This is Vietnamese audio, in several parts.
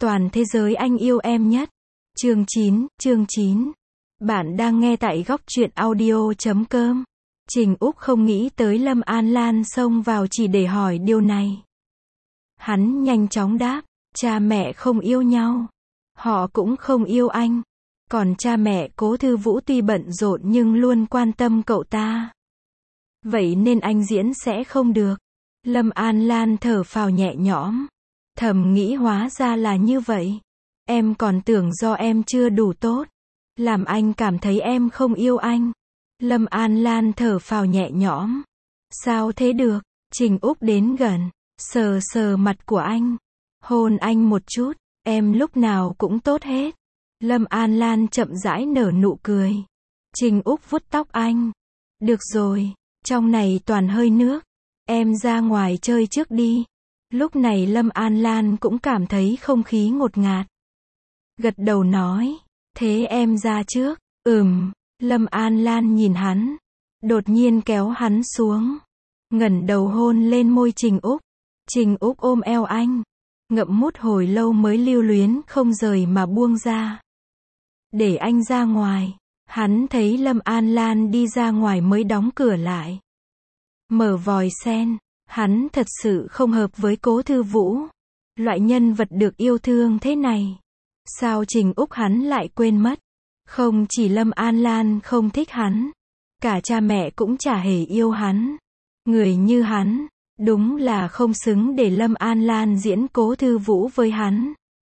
Toàn thế giới anh yêu em nhất. Chương 9. Bạn đang nghe tại góc truyện audio.com. Trình Úc không nghĩ tới Lâm An Lan xông vào chỉ để hỏi điều này. Hắn nhanh chóng đáp, cha mẹ không yêu nhau. Họ cũng không yêu anh. Còn cha mẹ Cố Thư Vũ tuy bận rộn nhưng luôn quan tâm cậu ta. Vậy nên anh diễn sẽ không được. Lâm An Lan thở phào nhẹ nhõm. Thầm nghĩ hóa ra là như vậy. Em còn tưởng do em chưa đủ tốt. Làm anh cảm thấy em không yêu anh. Lâm An Lan thở phào nhẹ nhõm. Sao thế được? Trình Úc đến gần, sờ sờ mặt của anh. Hôn anh một chút, em lúc nào cũng tốt hết. Lâm An Lan chậm rãi nở nụ cười. Trình Úc vuốt tóc anh. Được rồi, trong này toàn hơi nước. Em ra ngoài chơi trước đi. Lúc này Lâm An Lan cũng cảm thấy không khí ngột ngạt. Gật đầu nói, thế em ra trước. Lâm An Lan nhìn hắn. Đột nhiên kéo hắn xuống. Ngẩng đầu hôn lên môi Trình Úc. Trình Úc ôm eo anh. Ngậm mút hồi lâu mới lưu luyến không rời mà buông ra. Để anh ra ngoài. Hắn thấy Lâm An Lan đi ra ngoài mới đóng cửa lại. Mở vòi sen. Hắn thật sự không hợp với Cố Thư Vũ. Loại nhân vật được yêu thương thế này. Sao Trình Úc hắn lại quên mất. Không chỉ Lâm An Lan không thích hắn. Cả cha mẹ cũng chả hề yêu hắn. Người như hắn, đúng là không xứng để Lâm An Lan diễn Cố Thư Vũ với hắn.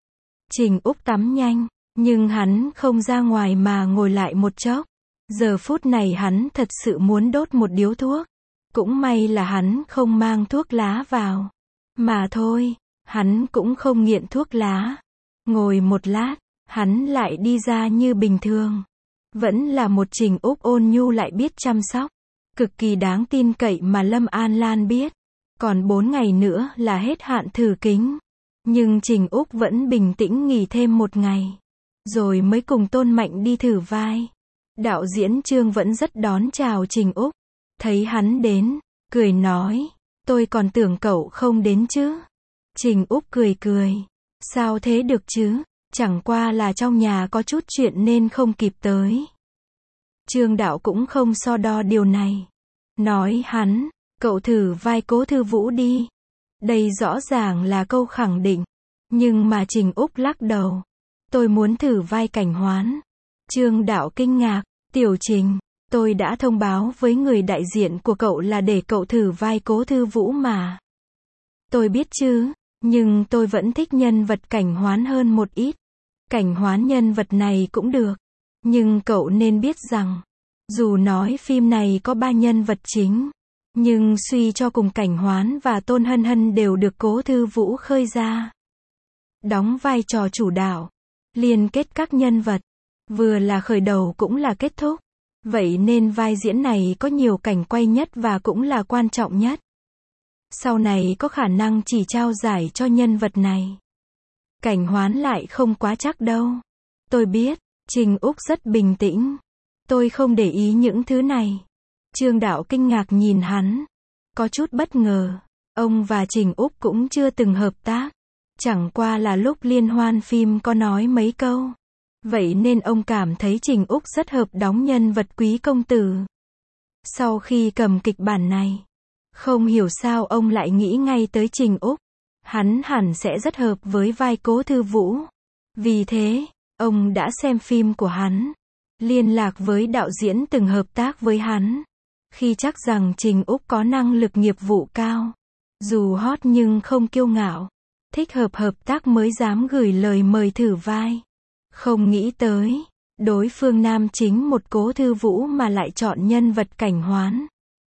Trình Úc tắm nhanh, nhưng hắn không ra ngoài mà ngồi lại một chốc. Giờ phút này hắn thật sự muốn đốt một điếu thuốc. Cũng may là hắn không mang thuốc lá vào. Mà thôi, hắn cũng không nghiện thuốc lá. Ngồi một lát, hắn lại đi ra như bình thường. Vẫn là một Trình Úc ôn nhu lại biết chăm sóc. Cực kỳ đáng tin cậy mà Lâm An Lan biết. Còn 4 ngày nữa là hết hạn thử kính. Nhưng Trình Úc vẫn bình tĩnh nghỉ thêm 1 ngày. Rồi mới cùng Tôn Mạnh đi thử vai. Đạo diễn Trương vẫn rất đón chào Trình Úc. Thấy hắn đến, cười nói, tôi còn tưởng cậu không đến chứ. Trình Úc cười cười. Sao thế được chứ, chẳng qua là trong nhà có chút chuyện nên không kịp tới. Trương Đạo cũng không so đo điều này. Nói hắn, cậu thử vai Cố Thư Vũ đi. Đây rõ ràng là câu khẳng định. Nhưng mà Trình Úc lắc đầu. Tôi muốn thử vai Cảnh Hoán. Trương Đạo kinh ngạc, Tiểu Trình, tôi đã thông báo với người đại diện của cậu là để cậu thử vai Cố Thư Vũ mà. Tôi biết chứ, nhưng tôi vẫn thích nhân vật Cảnh Hoán hơn một ít. Cảnh Hoán nhân vật này cũng được. Nhưng cậu nên biết rằng, dù nói phim này có 3 nhân vật chính, nhưng suy cho cùng Cảnh Hoán và Tôn Hân Hân đều được Cố Thư Vũ khơi ra. Đóng vai trò chủ đạo, liên kết các nhân vật, vừa là khởi đầu cũng là kết thúc. Vậy nên vai diễn này có nhiều cảnh quay nhất và cũng là quan trọng nhất. Sau này có khả năng chỉ trao giải cho nhân vật này. Cảnh Hoán lại không quá chắc đâu. Tôi biết, Trình Úc rất bình tĩnh. Tôi không để ý những thứ này. Trương Đạo kinh ngạc nhìn hắn. Có chút bất ngờ. Ông và Trình Úc cũng chưa từng hợp tác. Chẳng qua là lúc liên hoan phim có nói mấy câu. Vậy nên ông cảm thấy Trình Úc rất hợp đóng nhân vật quý công tử. Sau khi cầm kịch bản này, không hiểu sao ông lại nghĩ ngay tới Trình Úc. Hắn hẳn sẽ rất hợp với vai Cố Thư Vũ. Vì thế, ông đã xem phim của hắn. Liên lạc với đạo diễn từng hợp tác với hắn. Khi chắc rằng Trình Úc có năng lực nghiệp vụ cao. Dù hot nhưng không kiêu ngạo. Thích hợp tác mới dám gửi lời mời thử vai. Không nghĩ tới, đối phương nam chính một Cố Thư Vũ mà lại chọn nhân vật Cảnh Hoán.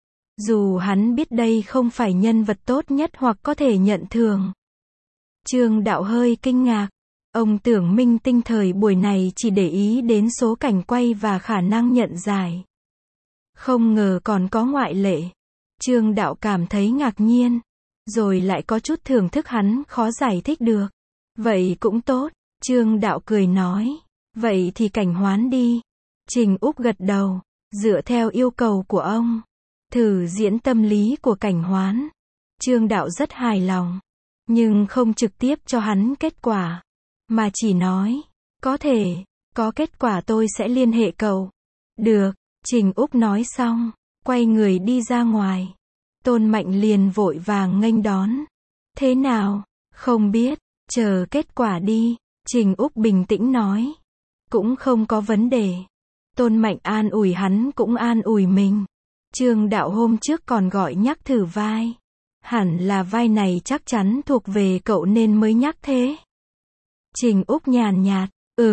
Dù hắn biết đây không phải nhân vật tốt nhất hoặc có thể nhận thưởng. Trương Đạo hơi kinh ngạc. Ông tưởng minh tinh thời buổi này chỉ để ý đến số cảnh quay và khả năng nhận giải. Không ngờ còn có ngoại lệ. Trương Đạo cảm thấy ngạc nhiên. Rồi lại có chút thưởng thức hắn khó giải thích được. Vậy cũng tốt. Trương Đạo cười nói. Vậy thì Cảnh Hoán đi. Trình Úc gật đầu. Dựa theo yêu cầu của ông. Thử diễn tâm lý của Cảnh Hoán. Trương Đạo rất hài lòng. Nhưng không trực tiếp cho hắn kết quả. mà chỉ nói, có thể, có kết quả tôi sẽ liên hệ cậu. Được, Trình Úc nói xong, quay người đi ra ngoài. Tôn Mạnh liền vội vàng nghênh đón. Thế nào? Không biết, chờ kết quả đi, Trình Úc bình tĩnh nói. Cũng không có vấn đề. Tôn Mạnh an ủi hắn cũng an ủi mình. Trương Đạo hôm trước còn gọi nhắc thử vai. Hẳn là vai này chắc chắn thuộc về cậu nên mới nhắc thế. Trình Úc nhàn nhạt,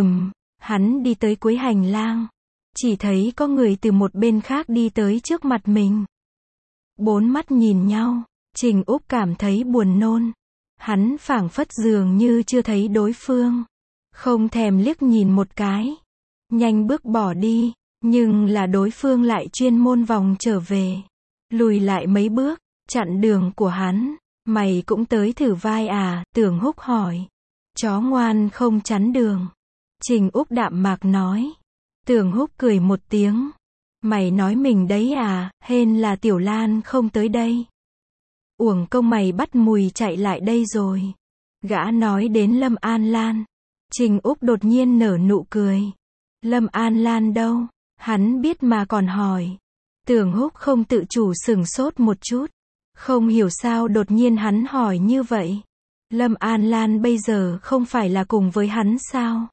hắn đi tới cuối hành lang. Chỉ thấy có người từ một bên khác đi tới trước mặt mình. Bốn mắt nhìn nhau, Trình Úc cảm thấy buồn nôn. Hắn phảng phất dường như chưa thấy đối phương. Không thèm liếc nhìn một cái. Nhanh bước bỏ đi, nhưng là đối phương lại chuyên môn vòng trở về. Lùi lại mấy bước, chặn đường của hắn. Mày cũng tới thử vai à? Tưởng Húc hỏi. Chó ngoan không chắn đường. Trình Úc đạm mạc nói. Tưởng Húc cười một tiếng. Mày nói mình đấy à, hên là Tiểu Lan không tới đây. Uổng công mày bắt mùi chạy lại đây rồi. Gã nói đến Lâm An Lan. Trình Úc đột nhiên nở nụ cười. Lâm An Lan đâu? Hắn biết mà còn hỏi. Tưởng Húc không tự chủ sửng sốt một chút. Không hiểu sao đột nhiên hắn hỏi như vậy. Lâm An Lan bây giờ không phải là cùng với hắn sao?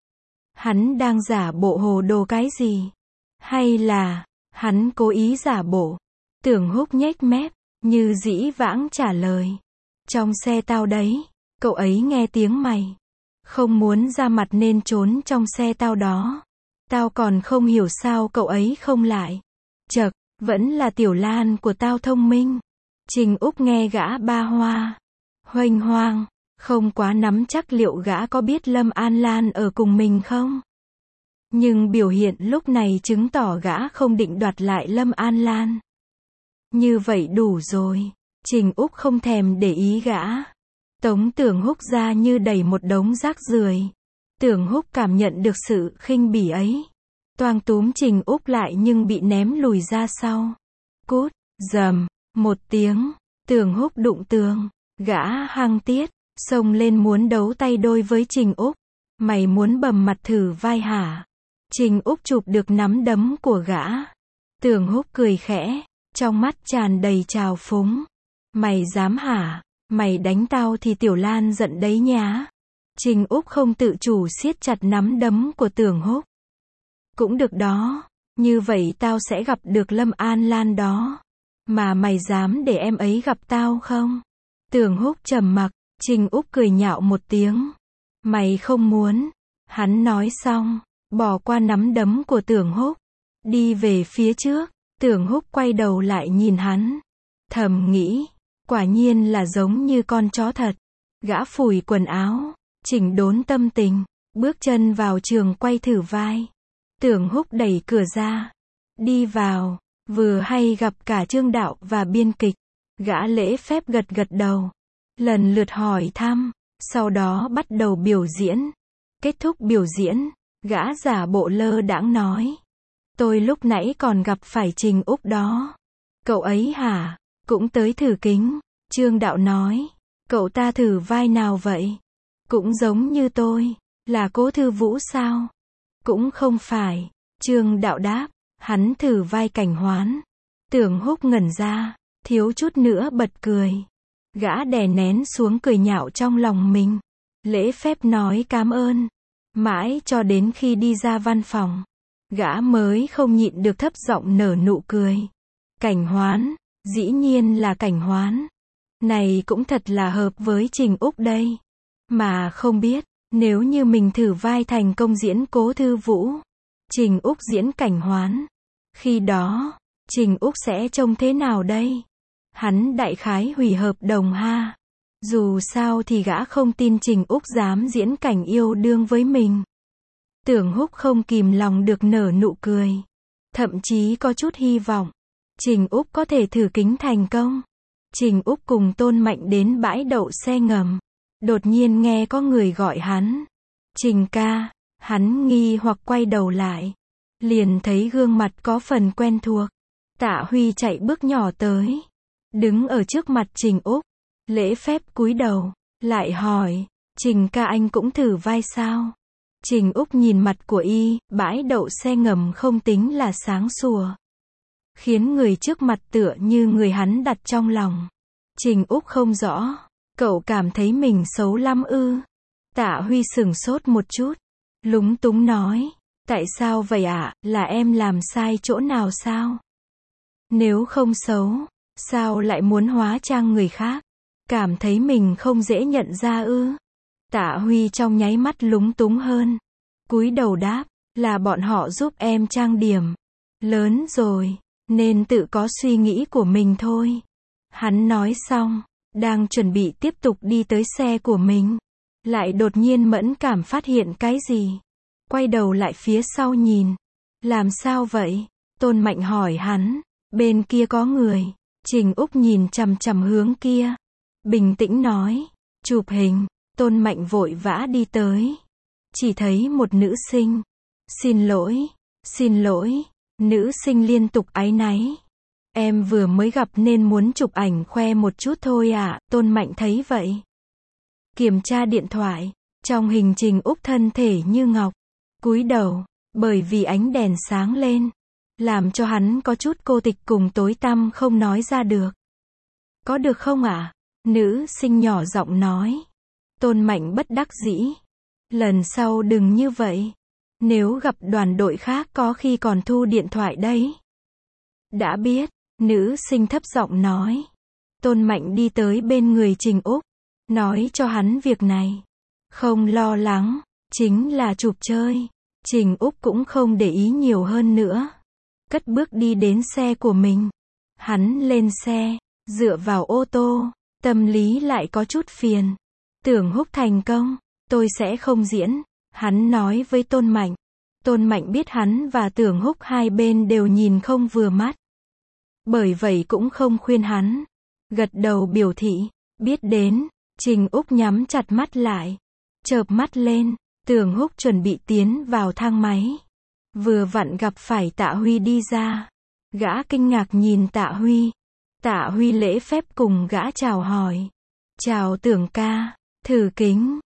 Hắn đang giả bộ hồ đồ cái gì? Hay là, hắn cố ý giả bộ? Tưởng Húc nhếch mép, như dĩ vãng trả lời. Trong xe tao đấy, cậu ấy nghe tiếng mày. Không muốn ra mặt nên trốn trong xe tao đó. Tao còn không hiểu sao cậu ấy không lại. Chậc, vẫn là Tiểu Lan của tao thông minh. Trình Úc nghe gã ba hoa. Huênh hoang, không quá nắm chắc liệu gã có biết Lâm An Lan ở cùng mình không? Nhưng biểu hiện lúc này chứng tỏ gã không định đoạt lại Lâm An Lan. Như vậy đủ rồi. Trình Úc không thèm để ý gã. Tống Tưởng Húc ra như đẩy một đống rác rưởi. Tưởng Húc cảm nhận được sự khinh bỉ ấy. Toang túm Trình Úc lại nhưng bị ném lùi ra sau. Cút, rầm, một tiếng. Tưởng Húc đụng tường. Gã hăng tiết, xông lên muốn đấu tay đôi với Trình Úc. Mày muốn bầm mặt thử vai hả? Trình Úc chụp được nắm đấm của gã. Tưởng Húc cười khẽ, trong mắt tràn đầy trào phúng. Mày dám hả? Mày đánh tao thì Tiểu Lan giận đấy nhá. Trình Úc không tự chủ siết chặt nắm đấm của Tưởng Húc. Cũng được đó, như vậy tao sẽ gặp được Lâm An Lan đó. Mà mày dám để em ấy gặp tao không? Tưởng Húc trầm mặc, Trình Úc cười nhạo một tiếng. Mày không muốn. Hắn nói xong, bỏ qua nắm đấm của Tưởng Húc. Đi về phía trước, Tưởng Húc quay đầu lại nhìn hắn. Thầm nghĩ, quả nhiên là giống như con chó thật. Gã phủi quần áo, chỉnh đốn tâm tình, bước chân vào trường quay thử vai. Tưởng Húc đẩy cửa ra, đi vào, vừa hay gặp cả Trương Đạo và biên kịch. Gã lễ phép gật gật đầu, lần lượt hỏi thăm, sau đó bắt đầu biểu diễn. Kết thúc biểu diễn, gã giả bộ lơ đãng nói. Tôi lúc nãy còn gặp phải Trình Úc đó. Cậu ấy hả? Cũng tới thử kính. Trương Đạo nói. Cậu ta thử vai nào vậy? Cũng giống như tôi. Là Cố Thư Vũ sao? Cũng không phải. Trương Đạo đáp. Hắn thử vai Cảnh Hoán. Tưởng Húc ngẩn ra, thiếu chút nữa bật cười. Gã đè nén xuống cười nhạo trong lòng mình. Lễ phép nói cảm ơn. Mãi cho đến khi đi ra văn phòng, gã mới không nhịn được thấp giọng nở nụ cười. Cảnh Hoán, dĩ nhiên là Cảnh Hoán. Này cũng thật là hợp với Trình Úc đây. Mà không biết, nếu như mình thử vai thành công diễn Cố Thư Vũ, Trình Úc diễn Cảnh Hoán, khi đó, Trình Úc sẽ trông thế nào đây? Hắn đại khái hủy hợp đồng ha. Dù sao thì gã không tin Trình Úc dám diễn cảnh yêu đương với mình. Tưởng Húc không kìm lòng được nở nụ cười. Thậm chí có chút hy vọng. Trình Úc có thể thử kính thành công. Trình Úc cùng Tôn Mạnh đến bãi đậu xe ngầm. Đột nhiên nghe có người gọi hắn. Trình ca. Hắn nghi hoặc quay đầu lại. Liền thấy gương mặt có phần quen thuộc. Tạ Huy chạy bước nhỏ tới. Đứng ở trước mặt Trình Úc. Lễ phép cúi đầu. Lại hỏi. Trình ca anh cũng thử vai sao? Trình Úc nhìn mặt của y, bãi đậu xe ngầm không tính là sáng sủa. Khiến người trước mặt tựa như người hắn đặt trong lòng. Trình Úc không rõ. Cậu cảm thấy mình xấu lắm ư? Tạ Huy sửng sốt một chút. Lúng túng nói. Tại sao vậy ạ? Là em làm sai chỗ nào sao? Nếu không xấu, sao lại muốn hóa trang người khác? Cảm thấy mình không dễ nhận ra ư? Tạ Huy trong nháy mắt lúng túng hơn. Cúi đầu đáp, là bọn họ giúp em trang điểm. Lớn rồi, nên tự có suy nghĩ của mình thôi. Hắn nói xong, đang chuẩn bị tiếp tục đi tới xe của mình. Lại đột nhiên mẫn cảm phát hiện cái gì. Quay đầu lại phía sau nhìn. Làm sao vậy? Tôn Mạnh hỏi hắn. Bên kia có người. Trình Úc nhìn chằm chằm hướng kia. Bình tĩnh nói. Chụp hình. Tôn Mạnh vội vã đi tới. Chỉ thấy một nữ sinh. Xin lỗi. Xin lỗi. Nữ sinh liên tục áy náy. Em vừa mới gặp nên muốn chụp ảnh khoe một chút thôi ạ. Tôn Mạnh thấy vậy. Kiểm tra điện thoại. Trong hình Trình Úc thân thể như ngọc. Cúi đầu. Bởi vì ánh đèn sáng lên. Làm cho hắn có chút cô tịch cùng tối tăm không nói ra được. Có được không ạ? Nữ sinh nhỏ giọng nói. Tôn Mạnh bất đắc dĩ. Lần sau đừng như vậy. Nếu gặp đoàn đội khác có khi còn thu điện thoại đấy. Đã biết. Nữ sinh thấp giọng nói. Tôn Mạnh đi tới bên người Trình Úc. Nói cho hắn việc này. Không lo lắng. Chính là chụp chơi. Trình Úc cũng không để ý nhiều hơn nữa. Cất bước đi đến xe của mình. Hắn lên xe. Dựa vào ô tô. Tâm lý lại có chút phiền. Tưởng Húc thành công. Tôi sẽ không diễn. Hắn nói với Tôn Mạnh. Tôn Mạnh biết hắn và Tưởng Húc hai bên đều nhìn không vừa mắt. Bởi vậy cũng không khuyên hắn. Gật đầu biểu thị. Biết đến. Trình Úc nhắm chặt mắt lại. Chợp mắt lên. Tưởng Húc chuẩn bị tiến vào thang máy. Vừa vặn gặp phải Tạ Huy đi ra. Gã kinh ngạc nhìn Tạ Huy. Tạ Huy lễ phép cùng gã chào hỏi. Chào Tưởng ca. Thử kính.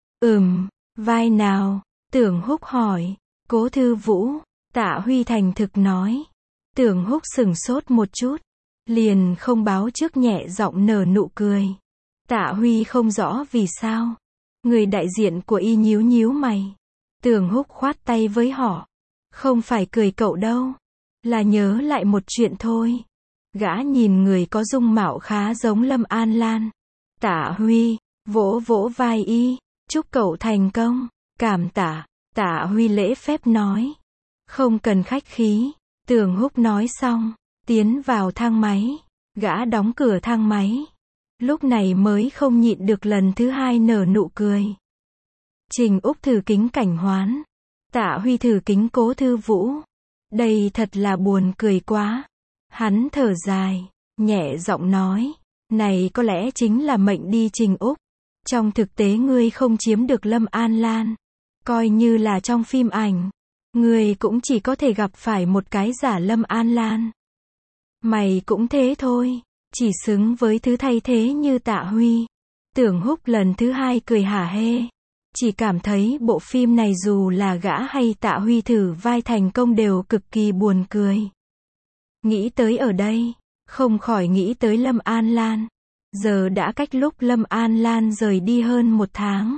Vai nào? Tưởng Húc hỏi. Cố Thư Vũ. Tạ Huy thành thực nói. Tưởng Húc sửng sốt một chút. Liền không báo trước nhẹ giọng nở nụ cười. Tạ Huy không rõ vì sao. Người đại diện của y nhíu nhíu mày. Tưởng Húc khoát tay với họ. Không phải cười cậu đâu. Là nhớ lại một chuyện thôi. Gã nhìn người có dung mạo khá giống Lâm An Lan. Tạ Huy. Vỗ vỗ vai y. Chúc cậu thành công. Cảm tạ. Tạ Huy lễ phép nói. Không cần khách khí. Tưởng Húc nói xong. Tiến vào thang máy. Gã đóng cửa thang máy. Lúc này mới không nhịn được lần thứ hai nở nụ cười. Trình Úc thử kính Cảnh Hoán. Tạ Huy thử kính Cố Thư Vũ. Đây thật là buồn cười quá. Hắn thở dài. Nhẹ giọng nói. Này có lẽ chính là mệnh đi Trình Úc. Trong thực tế ngươi không chiếm được Lâm An Lan. Coi như là trong phim ảnh. Ngươi cũng chỉ có thể gặp phải một cái giả Lâm An Lan. Mày cũng thế thôi. Chỉ xứng với thứ thay thế như Tạ Huy. Tưởng Húc lần thứ hai cười hả hê. Chỉ cảm thấy bộ phim này dù là gã hay Tạ Huy thử vai thành công đều cực kỳ buồn cười. Nghĩ tới ở đây, không khỏi nghĩ tới Lâm An Lan. Giờ đã cách lúc Lâm An Lan rời đi hơn 1 tháng.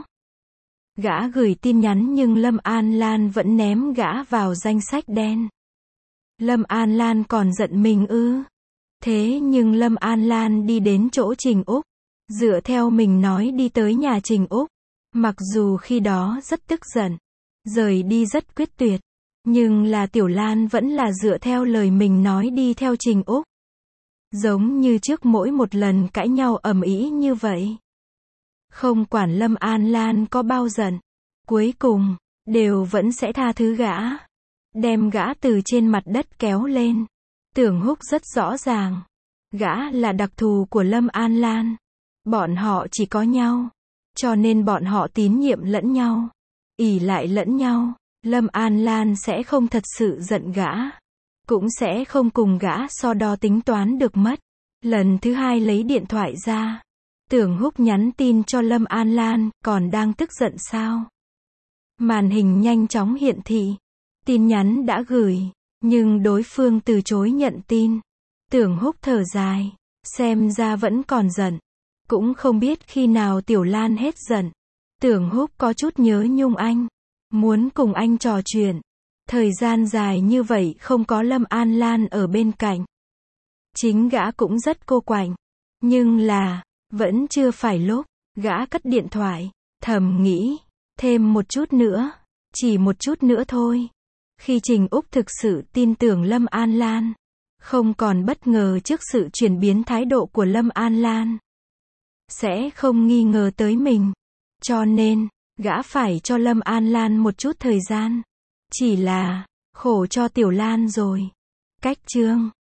Gã gửi tin nhắn nhưng Lâm An Lan vẫn ném gã vào danh sách đen. Lâm An Lan còn giận mình ư? Thế nhưng Lâm An Lan đi đến chỗ Trình Úc. Dựa theo mình nói đi tới nhà Trình Úc. Mặc dù khi đó rất tức giận. Rời đi rất quyết tuyệt. Nhưng là Tiểu Lan vẫn là dựa theo lời mình nói đi theo Trình Úc. Giống như trước mỗi một lần cãi nhau ầm ĩ như vậy. Không quản Lâm An Lan có bao giận. Cuối cùng, đều vẫn sẽ tha thứ gã. Đem gã từ trên mặt đất kéo lên. Tưởng Húc rất rõ ràng. Gã là đặc thù của Lâm An Lan. Bọn họ chỉ có nhau. Cho nên bọn họ tín nhiệm lẫn nhau. Ỷ lại lẫn nhau. Lâm An Lan sẽ không thật sự giận gã. Cũng sẽ không cùng gã so đo tính toán được mất. Lần thứ hai lấy điện thoại ra. Tưởng Húc nhắn tin cho Lâm An Lan, còn đang tức giận sao? Màn hình nhanh chóng hiển thị. Tin nhắn đã gửi, nhưng đối phương từ chối nhận tin. Tưởng Húc thở dài, xem ra vẫn còn giận. Cũng không biết khi nào Tiểu Lan hết giận. Tưởng Húc có chút nhớ Nhung Anh, muốn cùng anh trò chuyện. Thời gian dài như vậy không có Lâm An Lan ở bên cạnh. Chính gã cũng rất cô quạnh. Nhưng là, vẫn chưa phải lúc, gã cất điện thoại, thầm nghĩ, thêm một chút nữa, chỉ một chút nữa thôi. Khi Trình Úc thực sự tin tưởng Lâm An Lan, không còn bất ngờ trước sự chuyển biến thái độ của Lâm An Lan, sẽ không nghi ngờ tới mình. Cho nên, gã phải cho Lâm An Lan một chút thời gian. Chỉ là, khổ cho Tiểu Lan rồi. Cách chương